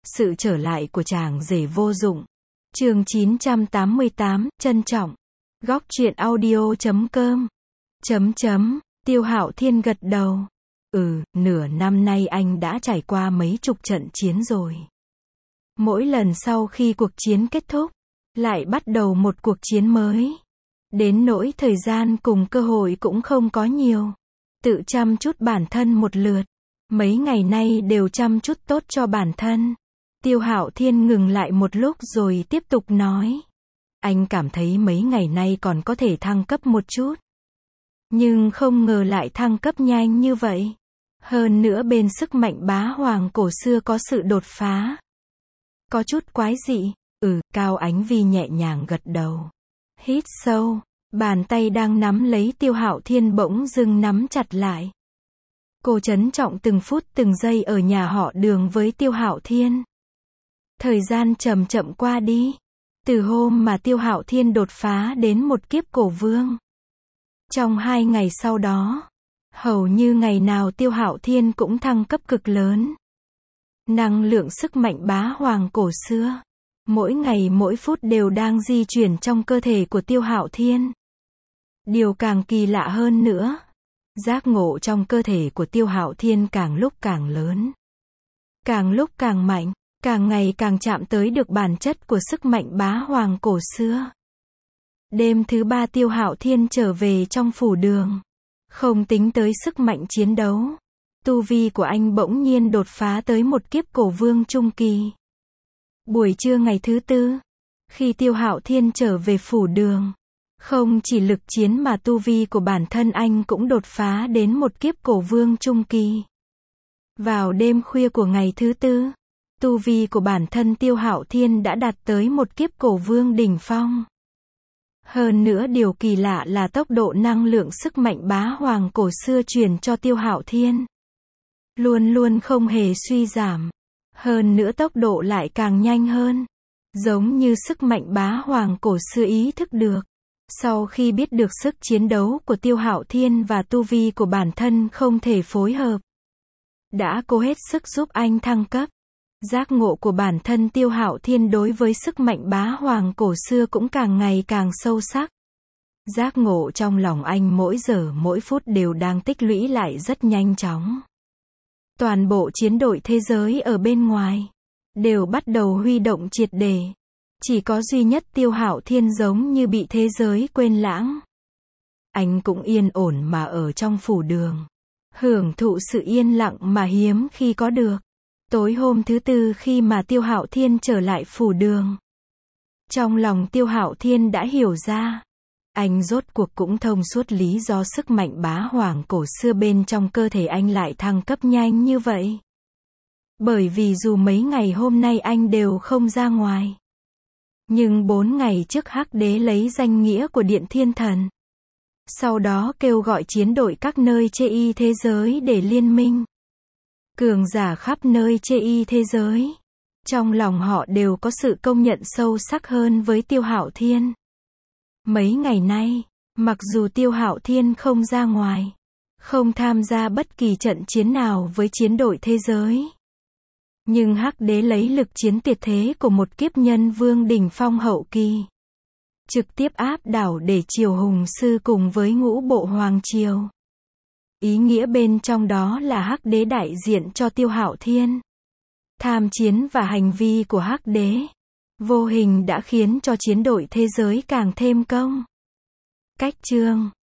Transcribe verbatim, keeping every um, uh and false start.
Sự trở lại của chàng rể vô dụng. Chương chín trăm tám mươi tám, trân trọng. Góc truyện audio chấm com. Chấm chấm, Tiêu Hạo Thiên gật đầu. Ừ, nửa năm nay anh đã trải qua mấy chục trận chiến rồi. Mỗi lần sau khi cuộc chiến kết thúc, lại bắt đầu một cuộc chiến mới. Đến nỗi thời gian cùng cơ hội cũng không có nhiều. Tự chăm chút bản thân một lượt. Mấy ngày nay đều chăm chút tốt cho bản thân. Tiêu Hạo Thiên ngừng lại một lúc rồi tiếp tục nói. Anh cảm thấy mấy ngày nay còn có thể thăng cấp một chút. Nhưng không ngờ lại thăng cấp nhanh như vậy. Hơn nữa bên sức mạnh bá hoàng cổ xưa có sự đột phá. Có chút quái dị. Ừ, Cao Ánh Vi nhẹ nhàng gật đầu. Hít sâu, bàn tay đang nắm lấy Tiêu Hạo Thiên bỗng dưng nắm chặt lại. Cô trân trọng từng phút từng giây ở nhà họ Đường với Tiêu Hạo Thiên. Thời gian chậm chậm qua đi. Từ hôm mà Tiêu Hạo Thiên đột phá đến một kiếp cổ vương. Trong hai ngày sau đó, hầu như ngày nào Tiêu Hạo Thiên cũng thăng cấp cực lớn. Năng lượng sức mạnh bá hoàng cổ xưa, mỗi ngày mỗi phút đều đang di chuyển trong cơ thể của Tiêu Hạo Thiên. Điều càng kỳ lạ hơn nữa, giác ngộ trong cơ thể của Tiêu Hạo Thiên càng lúc càng lớn. Càng lúc càng mạnh, càng ngày càng chạm tới được bản chất của sức mạnh bá hoàng cổ xưa. Đêm thứ ba Tiêu Hạo Thiên trở về trong phủ Đường. Không tính tới sức mạnh chiến đấu, tu vi của anh bỗng nhiên đột phá tới một kiếp cổ vương trung kỳ. Buổi trưa ngày thứ tư, khi Tiêu Hạo Thiên trở về phủ Đường, không chỉ lực chiến mà tu vi của bản thân anh cũng đột phá đến một kiếp cổ vương trung kỳ. Vào đêm khuya của ngày thứ tư, tu vi của bản thân Tiêu Hạo Thiên đã đạt tới một kiếp cổ vương đỉnh phong. Hơn nữa điều kỳ lạ là tốc độ năng lượng sức mạnh bá hoàng cổ xưa truyền cho Tiêu Hạo Thiên luôn luôn không hề suy giảm. Hơn nữa tốc độ lại càng nhanh hơn. Giống như sức mạnh bá hoàng cổ xưa ý thức được. Sau khi biết được sức chiến đấu của Tiêu Hạo Thiên và tu vi của bản thân không thể phối hợp, đã cố hết sức giúp anh thăng cấp. Giác ngộ của bản thân Tiêu Hạo Thiên đối với sức mạnh bá hoàng cổ xưa cũng càng ngày càng sâu sắc. Giác ngộ trong lòng anh mỗi giờ mỗi phút đều đang tích lũy lại rất nhanh chóng. Toàn bộ chiến đội thế giới ở bên ngoài đều bắt đầu huy động triệt để. Chỉ có duy nhất Tiêu Hạo Thiên giống như bị thế giới quên lãng. Anh cũng yên ổn mà ở trong phủ Đường, hưởng thụ sự yên lặng mà hiếm khi có được. Tối hôm thứ tư khi mà Tiêu Hạo Thiên trở lại phủ Đường, trong lòng Tiêu Hạo Thiên đã hiểu ra. Anh rốt cuộc cũng thông suốt lý do sức mạnh bá hoàng cổ xưa bên trong cơ thể anh lại thăng cấp nhanh như vậy. Bởi vì dù mấy ngày hôm nay anh đều không ra ngoài, nhưng bốn ngày trước Hắc Đế lấy danh nghĩa của Điện Thiên Thần, sau đó kêu gọi chiến đội các nơi chê y thế giới để liên minh. Cường giả khắp nơi chê y thế giới, trong lòng họ đều có sự công nhận sâu sắc hơn với Tiêu Hạo Thiên. Mấy ngày nay, mặc dù Tiêu Hạo Thiên không ra ngoài, không tham gia bất kỳ trận chiến nào với chiến đội thế giới, nhưng Hắc Đế lấy lực chiến tuyệt thế của một kiếp nhân vương đỉnh phong hậu kỳ, trực tiếp áp đảo để Triều Hùng Sư cùng với ngũ bộ Hoàng Triều. Ý nghĩa bên trong đó là Hắc Đế đại diện cho Tiêu Hạo Thiên. Tham chiến và hành vi của Hắc Đế vô hình đã khiến cho chiến đội thế giới càng thêm công. Cách chương